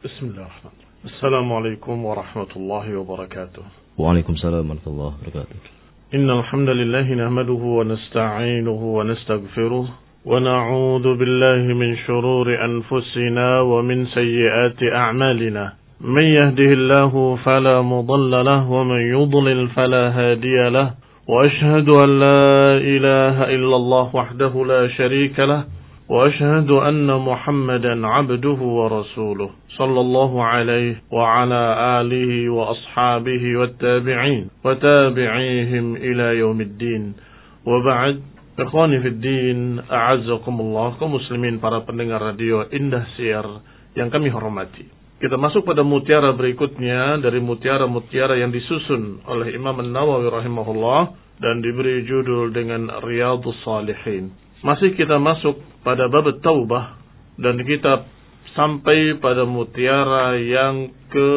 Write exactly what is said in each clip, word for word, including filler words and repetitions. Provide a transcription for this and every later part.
Bismillahirrahmanirrahim. Assalamualaikum warahmatullahi wabarakatuh. Waalaikumsalam warahmatullahi wabarakatuh. Innal hamdalillah nahmaduhu wa nasta'inuhu wa nastaghfiruh wa na'udzu billahi min shururi anfusina wa min sayyiati a'malina. Man yahdihillahu fala mudilla lahu wa man yudlil fala hadiya lahu. Wa ashhadu an la ilaha illallah wahdahu la sharika lahu. وأشهد أن محمدا عبده ورسوله صلى الله عليه وعلى آله وأصحابه والتابعين وتابعيهم إلى يوم الدين وبعد إخواني في الدين أعزكم الله kaum muslimin para pendengar radio Indah Siar yang kami hormati. Kita masuk pada mutiara berikutnya dari mutiara-mutiara yang disusun oleh Imam An-Nawawi rahimahullah dan diberi judul dengan Riyadhus Shalihin. Masih kita masuk pada bab taubah dan kita sampai pada mutiara yang ke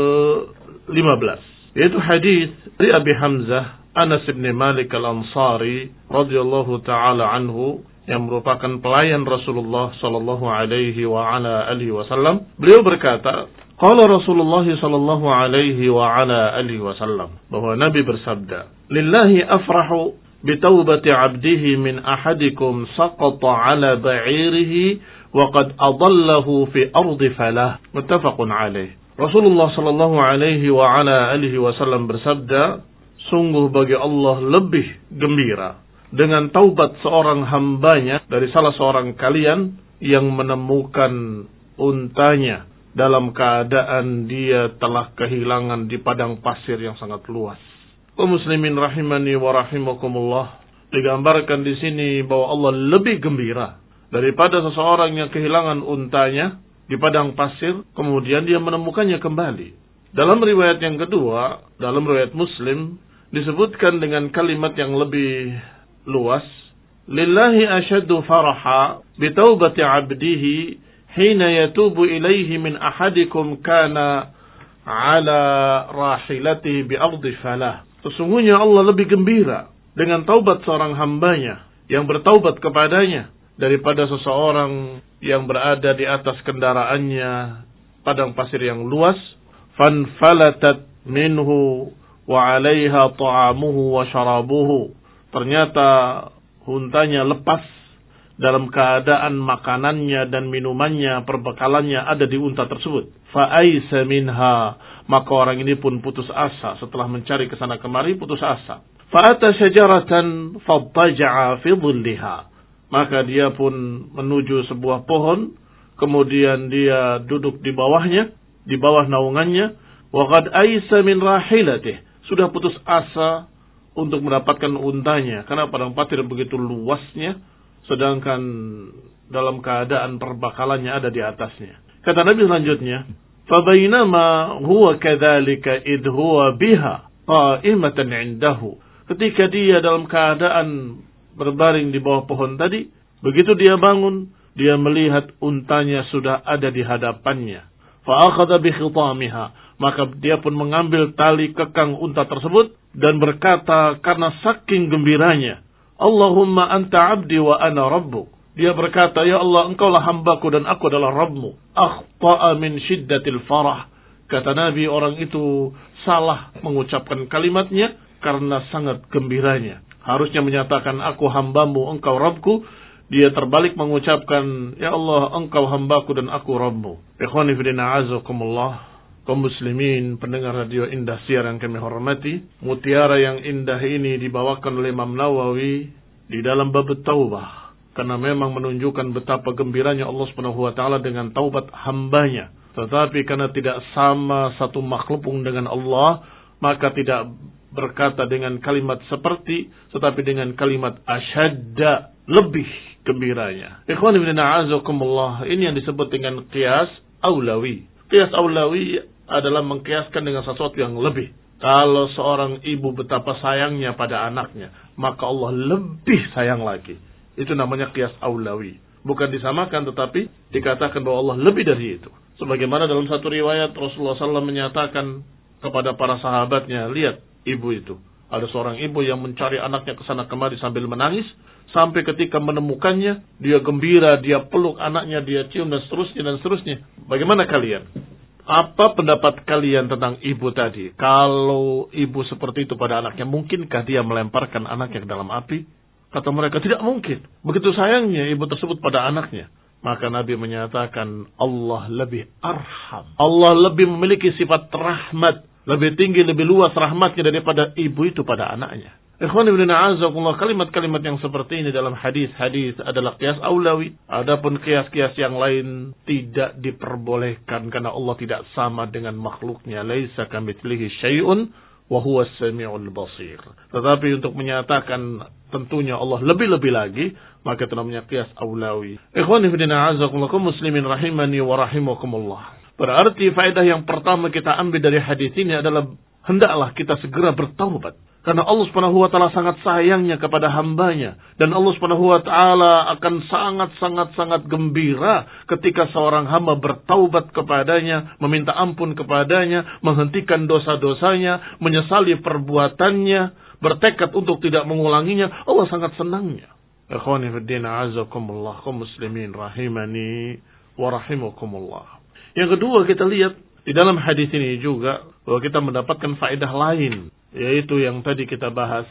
lima belas, yaitu hadis dari Abi Hamzah Anas bin Malik Al-Ansari radhiyallahu taala anhu yang merupakan pelayan Rasulullah sallallahu alaihi wa ala alihi wasallam. Beliau berkata, qala Rasulullah sallallahu alaihi wa ala alihi wasallam, bahwa Nabi bersabda, lillahi afrahu بتوبة عبده من أحدكم سقط على بعيره وقد أضله في أرض فلاح متفق عليه. Rasulullah sallallahu alaihi wa ala alihi wasallam bersabda, sungguh bagi Allah lebih gembira dengan taubat seorang hambanya dari salah seorang kalian yang menemukan untanya dalam keadaan dia telah kehilangan di padang pasir yang sangat luas. Kaum muslimin rahimani wa rahimakumullah, digambarkan di sini bahwa Allah lebih gembira daripada seseorang yang kehilangan untanya di padang pasir kemudian dia menemukannya kembali. Dalam riwayat yang kedua, dalam riwayat Muslim disebutkan dengan kalimat yang lebih luas, lillahi asyaddu faraha bi taubati 'abdihi hina yatubu ilaihi min ahadikum kana ala rahilatihi bi ardi falah. Sesungguhnya Allah lebih gembira dengan taubat seorang hambanya yang bertaubat kepadanya daripada seseorang yang berada di atas kendaraannya padang pasir yang luas, fanfalatat minhu wa 'alaiha ta'amuhu wa syarabuhu. Ternyata untanya lepas dalam keadaan makanannya dan minumannya, perbekalannya ada di unta tersebut. Fa'aisa minha, maka orang ini pun putus asa setelah mencari kesana kemari, putus asa. Fa'ata syajaratan fattaja'a fi dhilliha, maka dia pun menuju sebuah pohon, kemudian dia duduk di bawahnya, di bawah naungannya. Wa qad aisa min rahilatih, sudah putus asa untuk mendapatkan untanya karena padang pasir begitu luasnya, sedangkan dalam keadaan perbekalannya ada di atasnya. Kata Nabi selanjutnya, fabainama huwa kadzalika id huwa biha qa'imatan 'indahu. Ketika dia dalam keadaan berbaring di bawah pohon tadi, begitu dia bangun, dia melihat untanya sudah ada di hadapannya. Fa akhadha bi khitamiha, maka dia pun mengambil tali kekang unta tersebut dan berkata karena saking gembiranya, Allahumma anta abdi wa ana rabbuk. Dia berkata, ya Allah, engkaulah hambaku dan aku adalah Rabbmu. Akhta'a min syiddatil farah. Kata Nabi, orang itu salah mengucapkan kalimatnya karena sangat gembiranya. Harusnya menyatakan aku hambamu, engkau Rabbku. Dia terbalik mengucapkan, ya Allah, engkau hambaku dan aku Rabbmu. Ikhwani fillah azakumullah, kaum muslimin pendengar radio Indah Siar yang kami hormati, mutiara yang indah ini dibawakan oleh Imam Nawawi di dalam bab taubah karena memang menunjukkan betapa gembiranya Allah Subhanahu wa taala dengan taubat hambanya. Tetapi karena tidak sama satu makhluk dengan Allah, maka tidak berkata dengan kalimat seperti, tetapi dengan kalimat asyadda, lebih gembiranya. Ikhwan ibn a'azakumullah, ini yang disebut dengan qiyas aulawi. Qiyas aulawi adalah mengkiaskan dengan sesuatu yang lebih. Kalau seorang ibu betapa sayangnya pada anaknya, maka Allah lebih sayang lagi. Itu namanya qiyas aulawi. Bukan disamakan, tetapi dikatakan bahwa Allah lebih dari itu. Sebagaimana dalam satu riwayat Rasulullah shallallahu alaihi wasallam menyatakan kepada para sahabatnya, lihat ibu itu. Ada seorang ibu yang mencari anaknya ke sana kemari sambil menangis. Sampai ketika menemukannya, dia gembira, dia peluk anaknya, dia cium dan seterusnya dan seterusnya. Bagaimana kalian? Apa pendapat kalian tentang ibu tadi? Kalau ibu seperti itu pada anaknya, mungkinkah dia melemparkan anaknya ke dalam api? Kata mereka, tidak mungkin. Begitu sayangnya ibu tersebut pada anaknya. Maka Nabi menyatakan, Allah lebih arham. Allah lebih memiliki sifat rahmat. Lebih tinggi, lebih luas rahmatnya daripada ibu itu pada anaknya. Ikhwan ibn a'azakullah, kalimat-kalimat yang seperti ini dalam hadis-hadis adalah qiyas aulawi. Adapun qiyas-qiyas yang lain tidak diperbolehkan karena Allah tidak sama dengan makhluknya. Laisa kamitslihi syai'un wa huwa as-sami'ul basir. Tetapi untuk menyatakan tentunya Allah lebih-lebih lagi, maka itu namanya qiyas aulawi. Ikhwan ibn a'azakullah, kaum muslimin rahimani wa rahimakumullah. Berarti faedah yang pertama kita ambil dari hadis ini adalah hendaklah kita segera bertaubat. Karena Allah Subhanahu wa taala sangat sayangnya kepada hambanya. Dan Allah Subhanahu wa taala akan sangat-sangat-sangat gembira ketika seorang hamba bertaubat kepadanya, meminta ampun kepadanya, menghentikan dosa-dosanya, menyesali perbuatannya, bertekad untuk tidak mengulanginya. Allah sangat senangnya. Ikhwani fi din, a'azakumullah, kaum muslimin rahimani wa rahimakumullah. Yang kedua, kita lihat di dalam hadis ini juga bahwa kita mendapatkan faedah lain, yaitu yang tadi kita bahas,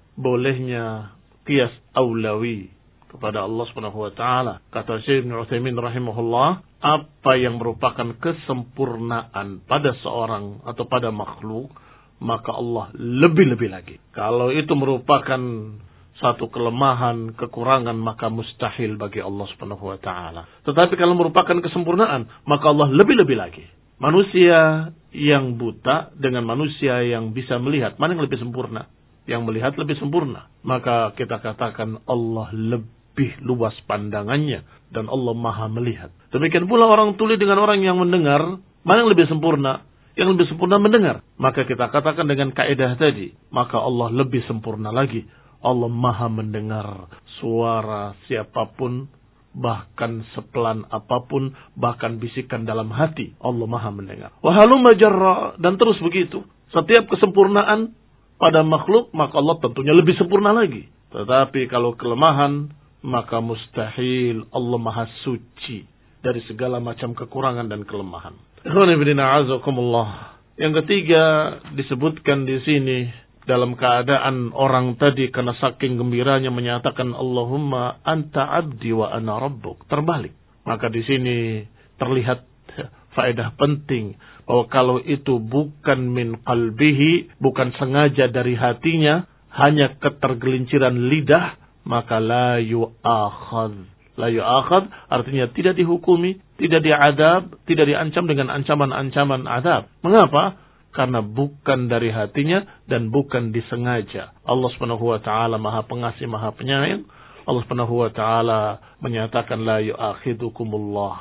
bolehnya qiyas aulawi kepada Allah Subhanahu wa taala. Kata Syekh Ibnu Utsaimin rahimahullah, apa yang merupakan kesempurnaan pada seorang atau pada makhluk, maka Allah lebih-lebih lagi. Kalau itu merupakan satu kelemahan, kekurangan, maka mustahil bagi Allah Subhanahu wa taala. Tetapi kalau merupakan kesempurnaan, maka Allah lebih-lebih lagi. Manusia yang buta dengan manusia yang bisa melihat, mana yang lebih sempurna? Yang melihat lebih sempurna. Maka kita katakan Allah lebih luas pandangannya dan Allah Maha melihat. Demikian pula orang tuli dengan orang yang mendengar, mana yang lebih sempurna? Yang lebih sempurna mendengar. Maka kita katakan dengan kaidah tadi, maka Allah lebih sempurna lagi. Allah Maha mendengar suara siapapun, bahkan sepelan apapun, bahkan bisikan dalam hati. Allah Maha mendengar. Wahalumma jarra, dan terus begitu. Setiap kesempurnaan pada makhluk, maka Allah tentunya lebih sempurna lagi. Tetapi kalau kelemahan, maka mustahil. Allah Maha suci dari segala macam kekurangan dan kelemahan. Yang ketiga disebutkan di sini, dalam keadaan orang tadi karena saking gembiranya menyatakan Allahumma anta abdi wa ana rabbuk, terbalik. Maka di sini terlihat faedah penting bahwa kalau itu bukan min qalbihi, bukan sengaja dari hatinya, hanya ketergelinciran lidah, maka la yu'akhadh. La yu'akhadh artinya tidak dihukumi, tidak diadab, tidak diancam dengan ancaman-ancaman adab. Mengapa? Karena bukan dari hatinya dan bukan disengaja. Allah Subhanahu wa taala Maha Pengasih, Maha Penyayang. Allah Subhanahu wa taala menyatakan la yu'akhidukumullah.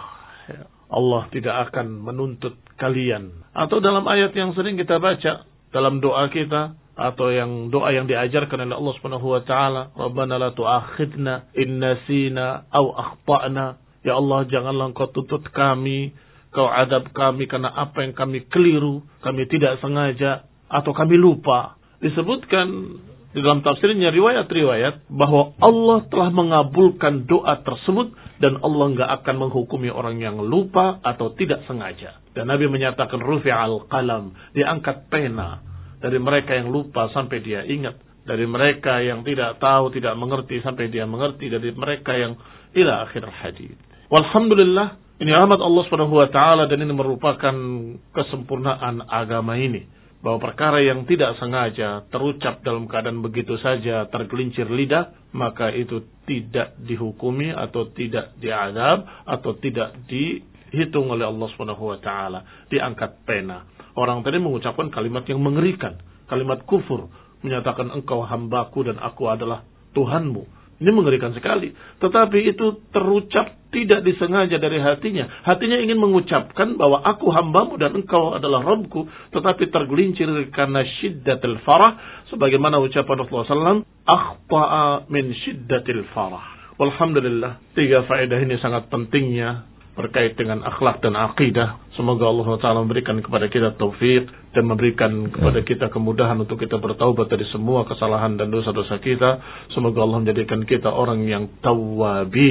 Allah tidak akan menuntut kalian. Atau dalam ayat yang sering kita baca dalam doa kita, atau yang doa yang diajarkan oleh Allah Subhanahu wa taala, Rabbana la tu'akhidna in nasina aw akhtana. Ya Allah, janganlah Engkau tuntut kami, Kau adab kami karena apa yang kami keliru, kami tidak sengaja, atau kami lupa. Disebutkan di dalam tafsirnya riwayat-riwayat bahwa Allah telah mengabulkan doa tersebut dan Allah enggak akan menghukumi orang yang lupa atau tidak sengaja. Dan Nabi menyatakan rufi'al qalam, diangkat pena dari mereka yang lupa sampai dia ingat, dari mereka yang tidak tahu, tidak mengerti sampai dia mengerti, dari mereka yang ila akhir hadis. Walhamdulillah, ini rahmat Allah Subhanahu wa taala dan ini merupakan kesempurnaan agama ini. Bahwa perkara yang tidak sengaja terucap dalam keadaan begitu saja, tergelincir lidah, maka itu tidak dihukumi atau tidak diadab atau tidak dihitung oleh Allah Subhanahu wa taala. Diangkat pena. Orang tadi mengucapkan kalimat yang mengerikan, kalimat kufur, menyatakan engkau hambaku dan aku adalah Tuhanmu. Ini mengerikan sekali. Tetapi itu terucap tidak disengaja dari hatinya. Hatinya ingin mengucapkan bahwa aku hambamu dan engkau adalah Rabbku. Tetapi tergelincir karena syiddatil farah. Sebagaimana ucapan Rasulullah sallallahu alaihi wasallam, akhta'a min syiddatil farah. Walhamdulillah. Tiga faedah ini sangat pentingnya berkait dengan akhlak dan akidah. Semoga Allah Taala memberikan kepada kita taufik dan memberikan kepada kita kemudahan untuk kita bertaubat dari semua kesalahan dan dosa-dosa kita. Semoga Allah menjadikan kita orang yang tawwabin,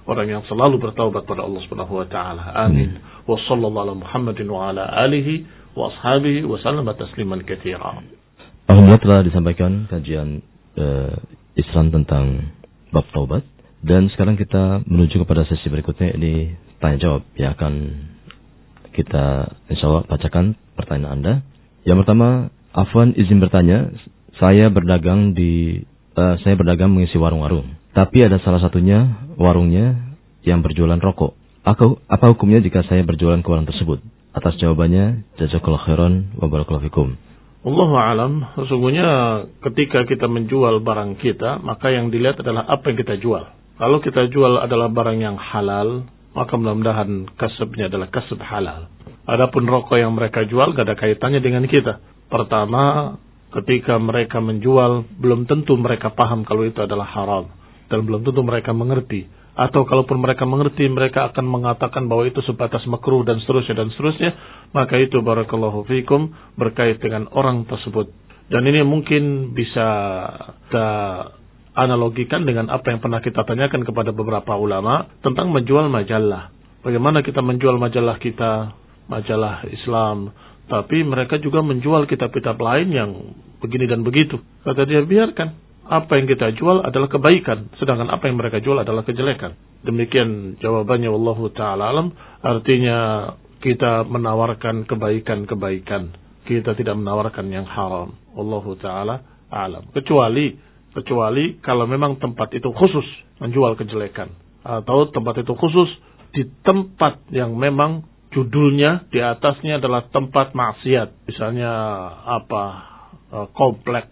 orang yang selalu bertaubat pada Allah Subhanahu wa taala. Amin. Hmm. Wa sallallahu ala Muhammadin wa ala alihi wa ashabihi wa sallama tasliman katsira. Alhamdulillah telah disampaikan kajian uh, Islam tentang bab taubat, dan sekarang kita menuju kepada sesi berikutnya, ini tanya jawab yang akan kita insyaallah bacakan pertanyaan Anda. Yang pertama, Afwan izin bertanya, saya berdagang di uh, saya berdagang mengisi warung-warung, tapi ada salah satunya warungnya yang berjualan rokok. Aku, apa hukumnya jika saya berjualan ke warung tersebut? Atas jawabannya, jazakallahu khairan wa barakallahu fikum. Allahu alam, sesungguhnya ketika kita menjual barang kita, maka yang dilihat adalah apa yang kita jual. Kalau kita jual adalah barang yang halal, maka mudah-mudahan kasabnya adalah kasab halal. Adapun rokok yang mereka jual gak ada kaitannya dengan kita. Pertama, ketika mereka menjual, belum tentu mereka paham kalau itu adalah haram, dan belum tentu mereka mengerti. Atau kalaupun mereka mengerti, mereka akan mengatakan bahwa itu sebatas makruh dan seterusnya dan seterusnya. Maka itu barakallahu fikum berkait dengan orang tersebut. Dan ini mungkin bisa kita analogikan dengan apa yang pernah kita tanyakan kepada beberapa ulama tentang menjual majalah. Bagaimana kita menjual majalah kita, majalah Islam, tapi mereka juga menjual kitab-kitab lain yang begini dan begitu. Kata dia, biarkan. Apa yang kita jual adalah kebaikan, sedangkan apa yang mereka jual adalah kejelekan. Demikian jawabannya, wallahu ta'ala alam. Artinya kita menawarkan kebaikan-kebaikan, kita tidak menawarkan yang haram. Wallahu ta'ala alam. Kecuali kecuali kalau memang tempat itu khusus menjual kejelekan, atau tempat itu khusus di tempat yang memang judulnya di atasnya adalah tempat maksiat, misalnya apa, komplek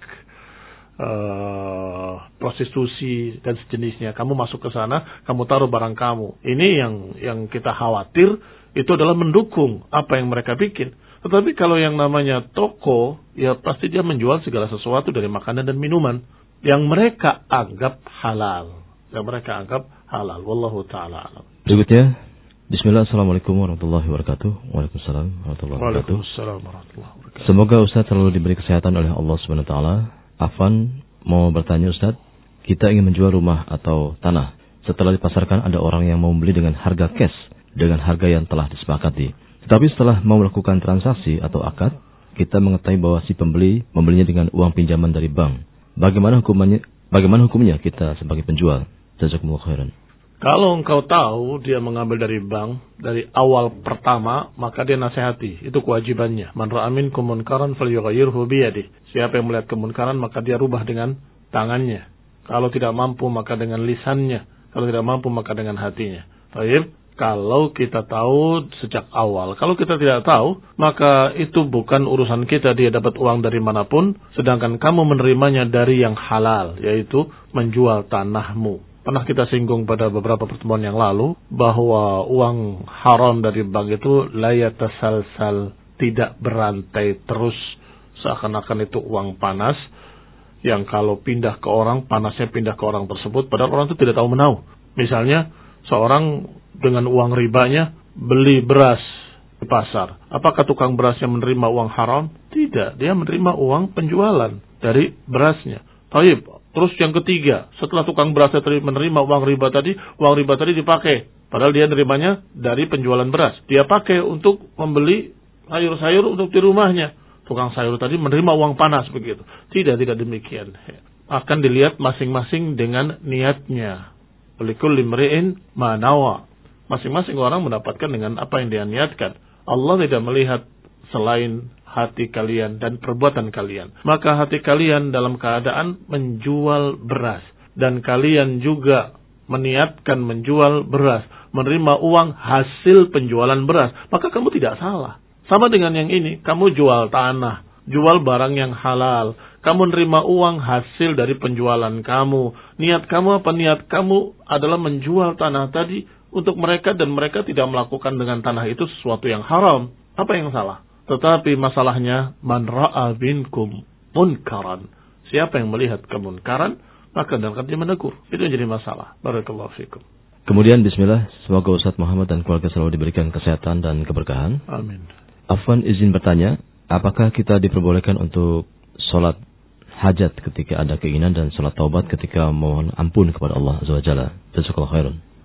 Uh, prostitusi dan sejenisnya. Kamu masuk ke sana, kamu taruh barang kamu. Ini yang yang kita khawatir, itu adalah mendukung apa yang mereka bikin. Tetapi kalau yang namanya toko, ya pasti dia menjual segala sesuatu dari makanan dan minuman yang mereka anggap halal, yang mereka anggap halal. Wallahu ta'ala alam. Berikutnya, Bismillah, Assalamualaikum warahmatullahi wabarakatuh. Waalaikumsalam warahmatullahi wabarakatuh. Waalaikumsalam warahmatullahi wabarakatuh. Semoga Ustaz selalu diberi kesehatan oleh Allah Subhanahu wa taala. Afan mau bertanya, Ustaz, kita ingin menjual rumah atau tanah. Setelah dipasarkan ada orang yang mau membeli dengan harga cash, dengan harga yang telah disepakati. Tetapi setelah mau melakukan transaksi atau akad, kita mengetahui bahwa si pembeli membelinya dengan uang pinjaman dari bank. Bagaimana hukumnya? Bagaimana hukumnya kita sebagai penjual? Jazakumullah khairan. Kalau engkau tahu dia mengambil dari bank dari awal pertama, maka dia nasihati. Itu kewajibannya. Man ra'a minkum munkaran falyughayyirhu biyadihi. Siapa yang melihat kemunkaran maka dia rubah dengan tangannya. Kalau tidak mampu maka dengan lisannya. Kalau tidak mampu maka dengan hatinya. Baik. Kalau kita tahu sejak awal. Kalau kita tidak tahu, maka itu bukan urusan kita dia dapat uang dari manapun, sedangkan kamu menerimanya dari yang halal, yaitu menjual tanahmu. Pernah kita singgung pada beberapa pertemuan yang lalu bahwa uang haram dari bank itu la yatasalsal, tidak berantai terus, seakan-akan itu uang panas yang kalau pindah ke orang, panasnya pindah ke orang tersebut, padahal orang itu tidak tahu menau. Misalnya seorang dengan uang ribanya beli beras di pasar. Apakah tukang berasnya menerima uang haram? Tidak, dia menerima uang penjualan dari berasnya. Taib. Terus yang ketiga, setelah tukang beras tadi menerima uang riba tadi, uang riba tadi dipakai. Padahal dia nerimanya dari penjualan beras. Dia pakai untuk membeli sayur-sayur untuk di rumahnya. Tukang sayur tadi menerima uang panas begitu. Tidak, tidak demikian. Akan dilihat masing-masing dengan niatnya. Likulli imri'in ma nawa. Masing-masing orang mendapatkan dengan apa yang dia niatkan. Allah tidak melihat selain hati kalian dan perbuatan kalian. Maka hati kalian dalam keadaan menjual beras. Dan kalian juga meniatkan menjual beras. Menerima uang hasil penjualan beras. Maka kamu tidak salah. Sama dengan yang ini. Kamu jual tanah. Jual barang yang halal. Kamu menerima uang hasil dari penjualan kamu. Niat kamu apa? Niat kamu adalah menjual tanah tadi untuk mereka. Dan mereka tidak melakukan dengan tanah itu sesuatu yang haram. Apa yang salah? Tetapi masalahnya, man ra'a minkum munkaran. Siapa yang melihat kemunkaran, maka hendaknya dia menegur. Itu yang jadi masalah. Barakallahu fikum. Kemudian bismillah, semoga Ustaz Muhammad dan keluarga selalu diberikan kesehatan dan keberkahan. Amin. Afwan izin bertanya, apakah kita diperbolehkan untuk sholat hajat ketika ada keinginan dan sholat taubat ketika mohon ampun kepada Allah Azza wa Jalla? Jazakallahu khairan.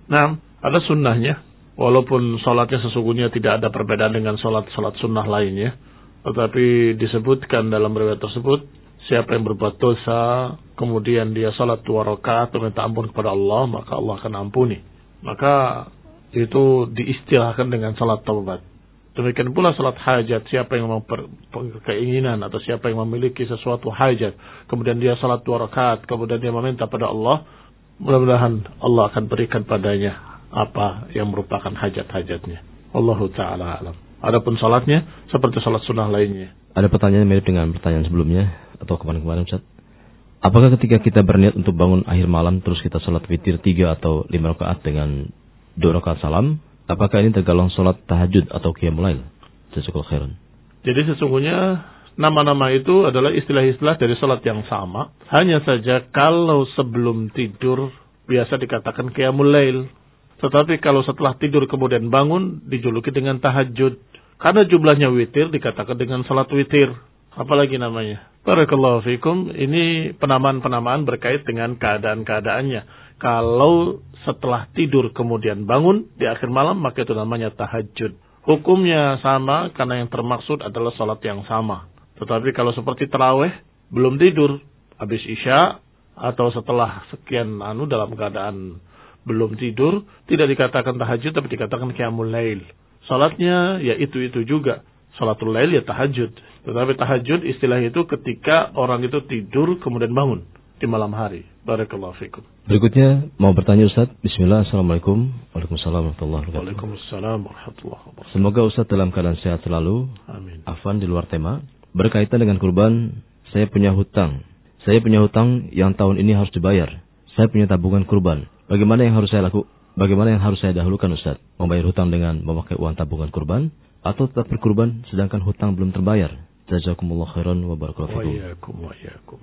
Nah, ada sunnahnya. Walaupun sholatnya sesungguhnya tidak ada perbedaan dengan sholat-sholat sunnah lainnya. Tetapi disebutkan dalam riwayat tersebut, siapa yang berbuat dosa, kemudian dia sholat dua rakaat meminta ampun kepada Allah, maka Allah akan ampuni. Maka itu diistilahkan dengan sholat taubat. Demikian pula sholat hajat, siapa yang memiliki keinginan atau siapa yang memiliki sesuatu hajat, kemudian dia sholat dua rakaat, kemudian dia meminta pada Allah, mudah-mudahan Allah akan berikan padanya apa yang merupakan hajat-hajatnya. Allahu ta'ala alam. Adapun salatnya seperti salat sunnah lainnya. Ada pertanyaan mirip dengan pertanyaan sebelumnya atau kemarin-kemarin, Ustaz. Apakah ketika kita berniat untuk bangun akhir malam terus kita salat witir tiga atau lima rakaat dengan dua rakaat salam, apakah ini tergolong salat tahajud atau qiyamul lail? Jazakallahu khairan. Jadi sesungguhnya nama-nama itu adalah istilah-istilah dari salat yang sama. Hanya saja kalau sebelum tidur biasa dikatakan qiyamul lail. Tetapi kalau setelah tidur kemudian bangun dijuluki dengan tahajud. Karena jumlahnya witir dikatakan dengan salat witir. Apalagi namanya. Barakallahu fikum. Ini penamaan-penamaan berkait dengan keadaan-keadaannya. Kalau setelah tidur kemudian bangun di akhir malam, maka itu namanya tahajud. Hukumnya sama karena yang termaksud adalah salat yang sama. Tetapi kalau seperti tarawih, belum tidur, habis isya, atau setelah sekian anu dalam keadaan belum tidur, tidak dikatakan tahajud tapi dikatakan qiyamul lail. Salatnya ya itu-itu juga. Salatul lail ya tahajud. Tetapi tahajud istilah itu ketika orang itu tidur kemudian bangun di malam hari. Barakallahu fikum. Berikutnya mau bertanya Ustaz. Bismillah. Assalamualaikum. Waalaikumsalam warahmatullahi wabarakatuh. Waalaikumsalam warahmatullahi wabarakatuh. Semoga Ustaz dalam keadaan sehat selalu. Amin. Afwan di luar tema. Berkaitan dengan kurban, saya punya hutang. Saya punya hutang yang tahun ini harus dibayar. Saya punya tabungan kurban. Bagaimana yang harus saya lakukan? Bagaimana yang harus saya dahulukan Ustaz? Membayar hutang dengan memakai uang tabungan kurban atau tetap berkurban sedangkan hutang belum terbayar? Jazakumullah khairan wa barakallahu fikum. Wa iyyakum wa iyyakum.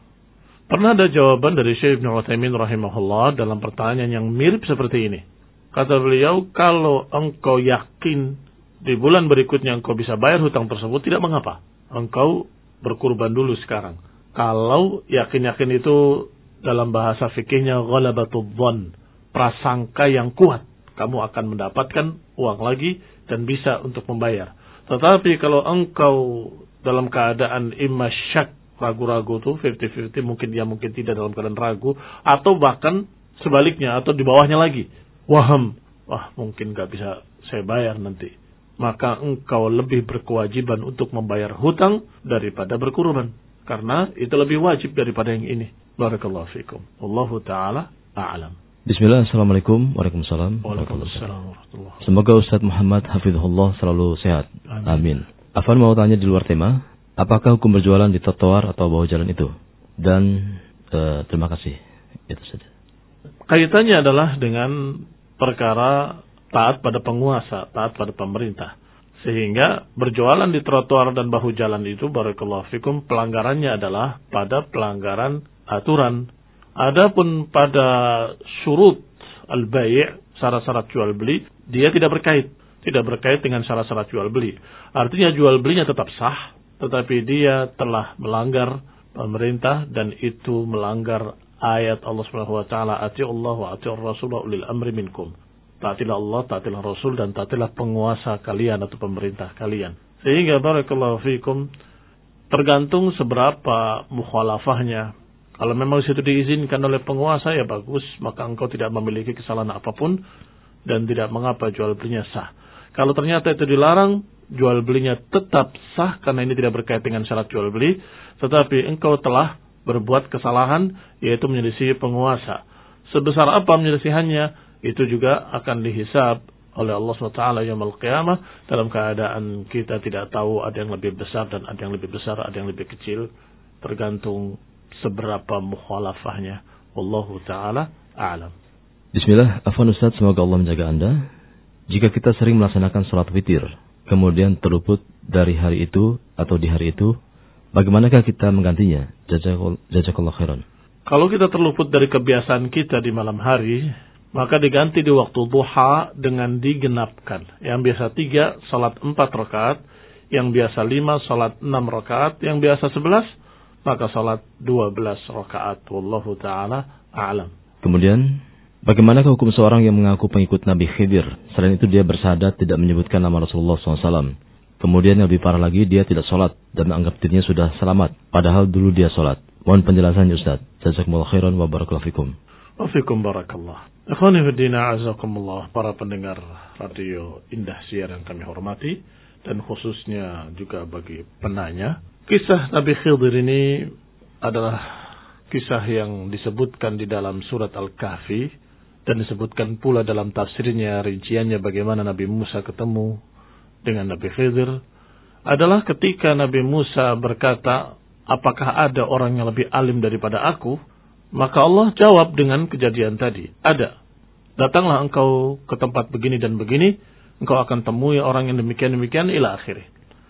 Pernah ada jawaban dari Syekh Ibnu Utsaimin rahimahullah dalam pertanyaan yang mirip seperti ini. Kata beliau, kalau engkau yakin di bulan berikutnya engkau bisa bayar hutang tersebut, tidak mengapa. Engkau berkurban dulu sekarang. Kalau yakin-yakin itu dalam bahasa fikihnya ghalabatul dhon, prasangka yang kuat, kamu akan mendapatkan uang lagi dan bisa untuk membayar. Tetapi kalau engkau dalam keadaan imma syak, ragu-ragu tuh lima puluh lima puluh, mungkin dia mungkin tidak dalam keadaan ragu, atau bahkan sebaliknya atau di bawahnya lagi, waham, wah mungkin gak bisa saya bayar nanti, maka engkau lebih berkewajiban untuk membayar hutang daripada berkurban, karena itu lebih wajib daripada yang ini. Barakallahu fikum. Wallahu ta'ala a'lam. Bismillah. Assalamualaikum. Waalaikumsalam. Waalaikumsalam. Semoga Ustaz Muhammad hafizahullah selalu sehat. Amin. Amin. Afan mau tanya di luar tema, apakah hukum berjualan di trotoar atau bawah jalan itu? Dan uh, terima kasih. Itu saja. Kaitannya adalah dengan perkara taat pada penguasa, taat pada pemerintah. Sehingga berjualan di trotoar dan bahu jalan itu, barakallahu fikum, pelanggarannya adalah pada pelanggaran aturan. Adapun pada syurut al-bai', syarat-syarat jual beli, dia tidak berkait. Tidak berkait dengan syarat-syarat jual beli. Artinya jual belinya tetap sah, tetapi dia telah melanggar pemerintah dan itu melanggar ayat Allah Subhanahu wa taala, atiullah wa atiur rasul wa ulil amri minkum. Taatilah Allah, taatilah Rasul, dan taatilah penguasa kalian atau pemerintah kalian. Sehingga barakallahu fikum, tergantung seberapa mukhalafahnya. Kalau memang situ diizinkan oleh penguasa, ya bagus, maka engkau tidak memiliki kesalahan apapun dan tidak mengapa jual belinya sah. Kalau ternyata itu dilarang, jual belinya tetap sah karena ini tidak berkait dengan syarat jual beli, tetapi engkau telah berbuat kesalahan, yaitu menyelisihi penguasa. Sebesar apa menyelisihannya, itu juga akan dihisab oleh Allah subhanahu wa taala yaumul qiyamah, dalam keadaan kita tidak tahu ada yang lebih besar dan ada yang lebih besar, ada yang lebih kecil, tergantung seberapa mukhalafahnya. Wallahu taala a'lam. Bismillah. Afwan Ustaz, semoga Allah menjaga Anda. Jika kita sering melaksanakan salat witir, kemudian terluput dari hari itu atau di hari itu, bagaimanakah kita menggantinya? Jazakallahu khairan. Kalau kita terluput dari kebiasaan kita di malam hari, maka diganti di waktu duha dengan digenapkan. Yang biasa tiga, salat empat rakaat. Yang biasa lima, salat enam rakaat. Yang biasa sebelas, maka salat dua belas rakaat. Wallahu ta'ala a'lam. Kemudian Bagaimanakah hukum seorang yang mengaku pengikut Nabi Khidir? Selain itu dia bersyahadat tidak menyebutkan nama Rasulullah shallallahu alaihi wasallam. Kemudian yang lebih parah lagi, dia tidak sholat dan menganggap dirinya sudah selamat. Padahal dulu dia sholat. Mohon penjelasannya Ustaz. Jazakumullah khairan wa barakallahu fikum. Wa fikum barakallah. Ikhwani fiddina azakumullah, para pendengar radio Indah Siar yang kami hormati, dan khususnya juga bagi penanya. Kisah Nabi Khidir ini adalah kisah yang disebutkan di dalam surat Al-Kahfi, dan disebutkan pula dalam tafsirnya, rinciannya bagaimana Nabi Musa ketemu dengan Nabi Khidir, adalah ketika Nabi Musa berkata, apakah ada orang yang lebih alim daripada aku? Maka Allah jawab dengan kejadian tadi, ada. Datanglah engkau ke tempat begini dan begini, engkau akan temui orang yang demikian-demikian, ila akhirih.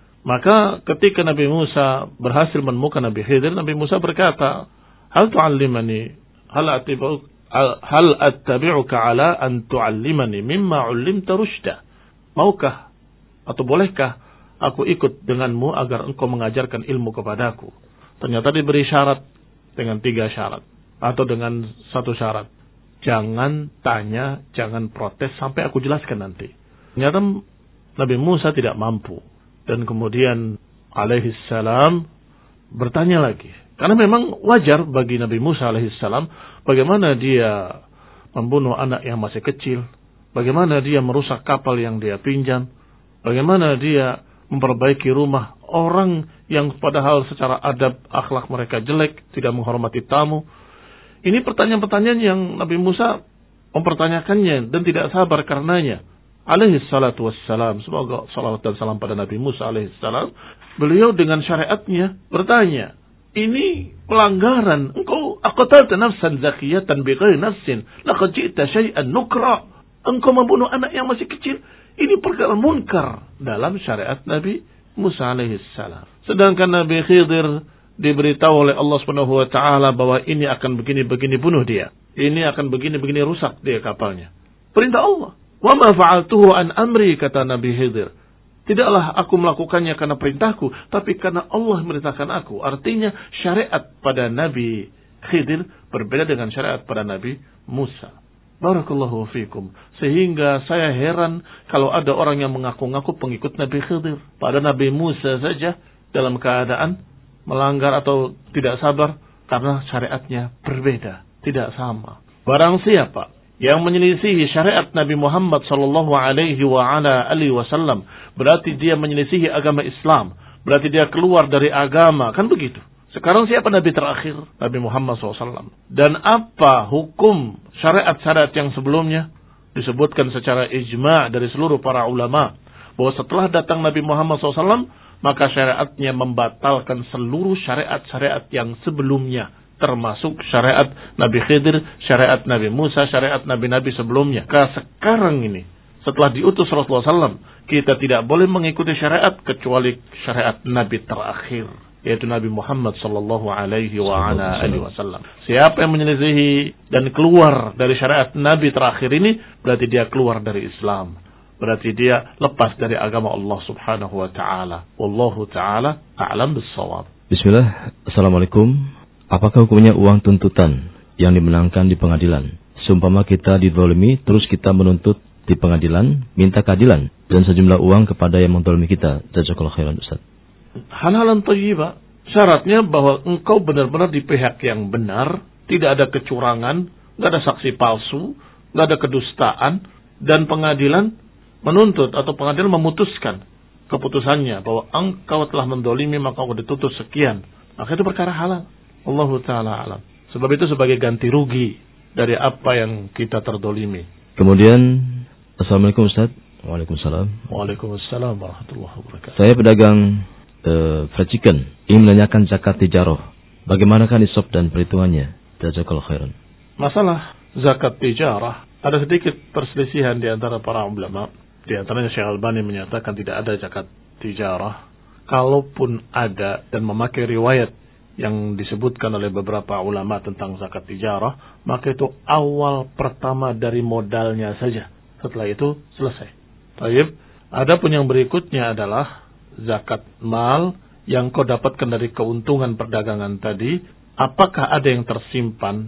Maka ketika Nabi Musa berhasil menemukan Nabi Khidir, Nabi Musa berkata, hal tu'allimani, hal atibu'uk, hal attabi'uka ala an tu'allimani mimma 'ullimta rusyda. Maukah atau bolehkah aku ikut denganmu agar engkau mengajarkan ilmu kepadaku? Ternyata diberi syarat dengan tiga syarat atau dengan satu syarat. Jangan tanya, jangan protes sampai aku jelaskan nanti. Ternyata Nabi Musa tidak mampu, dan kemudian alaihi salam bertanya lagi. Karena memang wajar bagi Nabi Musa alaihissalam bagaimana dia membunuh anak yang masih kecil, bagaimana dia merusak kapal yang dia pinjam, bagaimana dia memperbaiki rumah orang yang padahal secara adab akhlak mereka jelek, tidak menghormati tamu. Ini pertanyaan-pertanyaan yang Nabi Musa mempertanyakannya dan tidak sabar karenanya. Alaihissalatu wassalam, semoga salawat dan salam pada Nabi Musa alaihissalam. Beliau dengan syariatnya bertanya, ini pelanggaran. Engkau aqtalta nafsan zakiyatan bighairi nafsin, laqad ji'ta syai'an nukra. Engkau membunuh anak yang masih kecil. Ini perkara munkar dalam syariat Nabi Musa alaihi salam. Sedangkan Nabi Khidir diberitahu oleh Allah Subhanahu wa taala bahwa ini akan begini-begini bunuh dia. Ini akan begini-begini rusak dia kapalnya. Perintah Allah. Wa ma fa'altuhu an amri, kata Nabi Khidir. Tidaklah aku melakukannya karena perintahku, tapi karena Allah merintahkan aku. Artinya syariat pada Nabi Khidir berbeda dengan syariat pada Nabi Musa. Barakallahu fikum. Sehingga saya heran kalau ada orang yang mengaku-ngaku pengikut Nabi Khidir. Pada Nabi Musa saja dalam keadaan melanggar atau tidak sabar karena syariatnya berbeda, tidak sama. Barang siapa yang menyelisihi syariat Nabi Muhammad sallallahu alaihi wa ala alihi wasallam, berarti dia menyelisihi agama Islam, berarti dia keluar dari agama, kan begitu. Sekarang siapa Nabi terakhir? Nabi Muhammad sallallahu alaihi wasallam. Dan apa hukum syariat-syariat yang sebelumnya? Disebutkan secara ijma' dari seluruh para ulama bahwa setelah datang Nabi Muhammad sallallahu alaihi wasallam, maka syariatnya membatalkan seluruh syariat-syariat yang sebelumnya, termasuk syariat Nabi Khidir, syariat Nabi Musa, syariat Nabi-Nabi sebelumnya. Karena sekarang ini, setelah diutus Rasulullah sallallahu alaihi wasallam, kita tidak boleh mengikuti syariat kecuali syariat Nabi terakhir, yaitu Nabi Muhammad sallallahu alaihi wasallam. Siapa yang menyelisihi dan keluar dari syariat Nabi terakhir ini, berarti dia keluar dari Islam. Berarti dia lepas dari agama Allah subhanahu wa ta'ala. Wallahu ta'ala a'lam bis-shawab. Bismillah. Assalamualaikum. Apakah hukumnya uang tuntutan yang dimenangkan di pengadilan? Seumpama kita dizalimi, terus kita menuntut di pengadilan, minta keadilan, dan sejumlah uang kepada yang menzalimi kita. Jazakallahu khairan, Ustaz. Hal-hal thayyibah. Syaratnya bahwa engkau benar-benar di pihak yang benar, tidak ada kecurangan, tidak ada saksi palsu, tidak ada kedustaan, dan pengadilan menuntut atau pengadilan memutuskan keputusannya bahwa engkau telah mendolimi maka engkau dituntut sekian. Maka itu perkara halal. Allahu ta'ala alam. Sebab itu sebagai ganti rugi dari apa yang kita terdolimi. Kemudian, Assalamualaikum Ustaz. Waalaikumsalam. Waalaikumsalam warahmatullahi wabarakatuh. Saya pedagang uh, fried chicken, ingin menanyakan zakat tijarah. Bagaimanakah nisab dan perhitungannya? Jazakallahu khairan. Masalah zakat tijarah, ada sedikit perselisihan di antara para ulama. Di antaranya Syekh Albani menyatakan tidak ada zakat tijarah. Kalaupun ada dan memakai riwayat yang disebutkan oleh beberapa ulama tentang zakat tijarah, maka itu awal pertama dari modalnya saja. Setelah itu selesai. Baik. Adapun yang berikutnya adalah zakat mal yang kau dapatkan dari keuntungan perdagangan tadi. Apakah ada yang tersimpan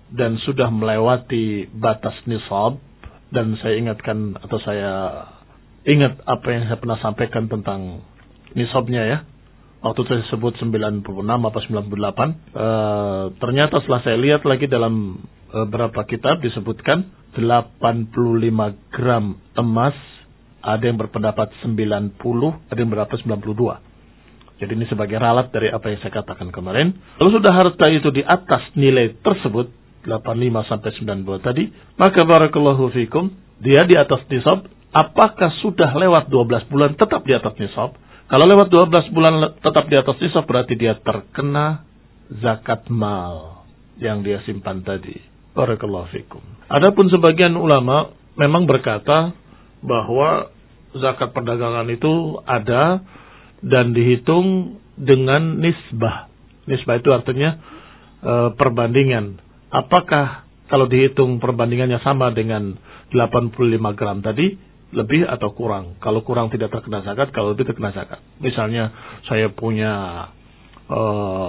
dan sudah melewati batas nisab, dan saya ingatkan atau saya ingat apa yang saya pernah sampaikan tentang nisabnya ya. Waktu itu saya sebut sembilan puluh enam atau sembilan puluh delapan. E, ternyata setelah saya lihat lagi dalam e, beberapa kitab disebutkan delapan puluh lima gram emas. Ada yang berpendapat sembilan puluh, ada yang berpendapat sembilan puluh dua. Jadi ini sebagai ralat dari apa yang saya katakan kemarin. Kalau sudah harta itu di atas nilai tersebut, delapan puluh lima sampai sembilan puluh tadi, maka barakallahu fikum, dia di atas nisab. Apakah sudah lewat dua belas bulan tetap di atas nisab? Kalau lewat dua belas bulan tetap di atas nisab, berarti dia terkena zakat mal yang dia simpan tadi. Barakallahu fikum. Adapun sebagian ulama memang berkata bahwa zakat perdagangan itu ada dan dihitung dengan nisbah. Nisbah itu artinya e, perbandingan. Apakah kalau dihitung perbandingannya sama dengan delapan puluh lima gram tadi, lebih atau kurang? Kalau kurang tidak terkena zakat, kalau lebih terkena zakat. Misalnya saya punya e,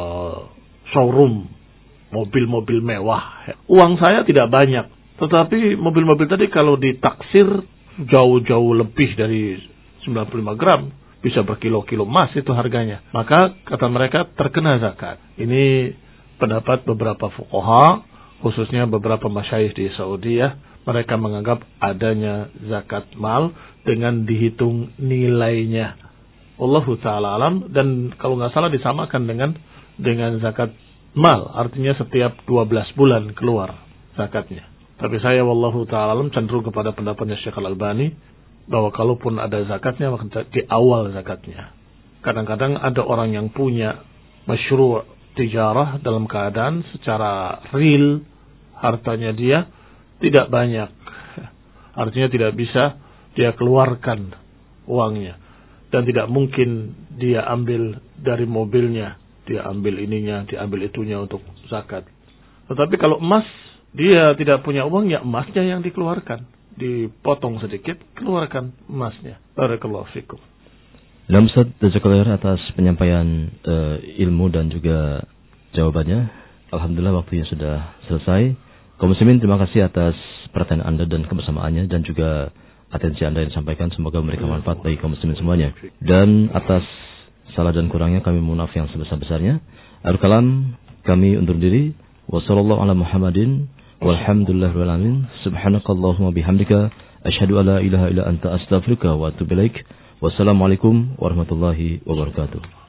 showroom mobil-mobil mewah. Uang saya tidak banyak, tetapi mobil-mobil tadi kalau ditaksir jauh-jauh lebih dari sembilan puluh lima gram, bisa berkilo-kilo emas itu harganya. Maka kata mereka terkena zakat. Ini pendapat beberapa fuqaha, khususnya beberapa masyayikh di Saudi ya. Mereka menganggap adanya zakat mal dengan dihitung nilainya. Wallahu ta'ala alam. Dan kalau nggak salah disamakan dengan dengan zakat mal. Artinya setiap dua belas bulan keluar zakatnya. Tapi saya wallahu ta'ala alam cenderung kepada pendapatnya Syekh Al-Albani bahwa kalaupun ada zakatnya maka di awal zakatnya. Kadang-kadang ada orang yang punya masyru' tijarah dalam keadaan secara real hartanya dia tidak banyak. Artinya tidak bisa dia keluarkan uangnya dan tidak mungkin dia ambil dari mobilnya, dia ambil ininya, dia ambil itunya untuk zakat. Tetapi kalau emas, dia tidak punya uang, ya emasnya yang dikeluarkan. Dipotong sedikit, keluarkan emasnya. Barakallahu fikum. Nah, Ustaz, jazakallahu atas penyampaian uh, ilmu dan juga jawabannya. Alhamdulillah waktunya sudah selesai. Kaum muslimin, terima kasih atas perhatian Anda dan kebersamaannya dan juga atensi Anda yang disampaikan. Semoga memberikan manfaat bagi kaum muslimin semuanya. Dan atas salah dan kurangnya kami mohon maaf yang sebesar-besarnya. Akhir kalam kami undur diri. Wassallallahu ala Muhammadin walhamdulillahirabbil alamin. Subhanakallahumma bihamdika asyhadu an la ilaha illa anta astaghfiruka wa atubu ilaik. Wassalamualaikum warahmatullahi wabarakatuh.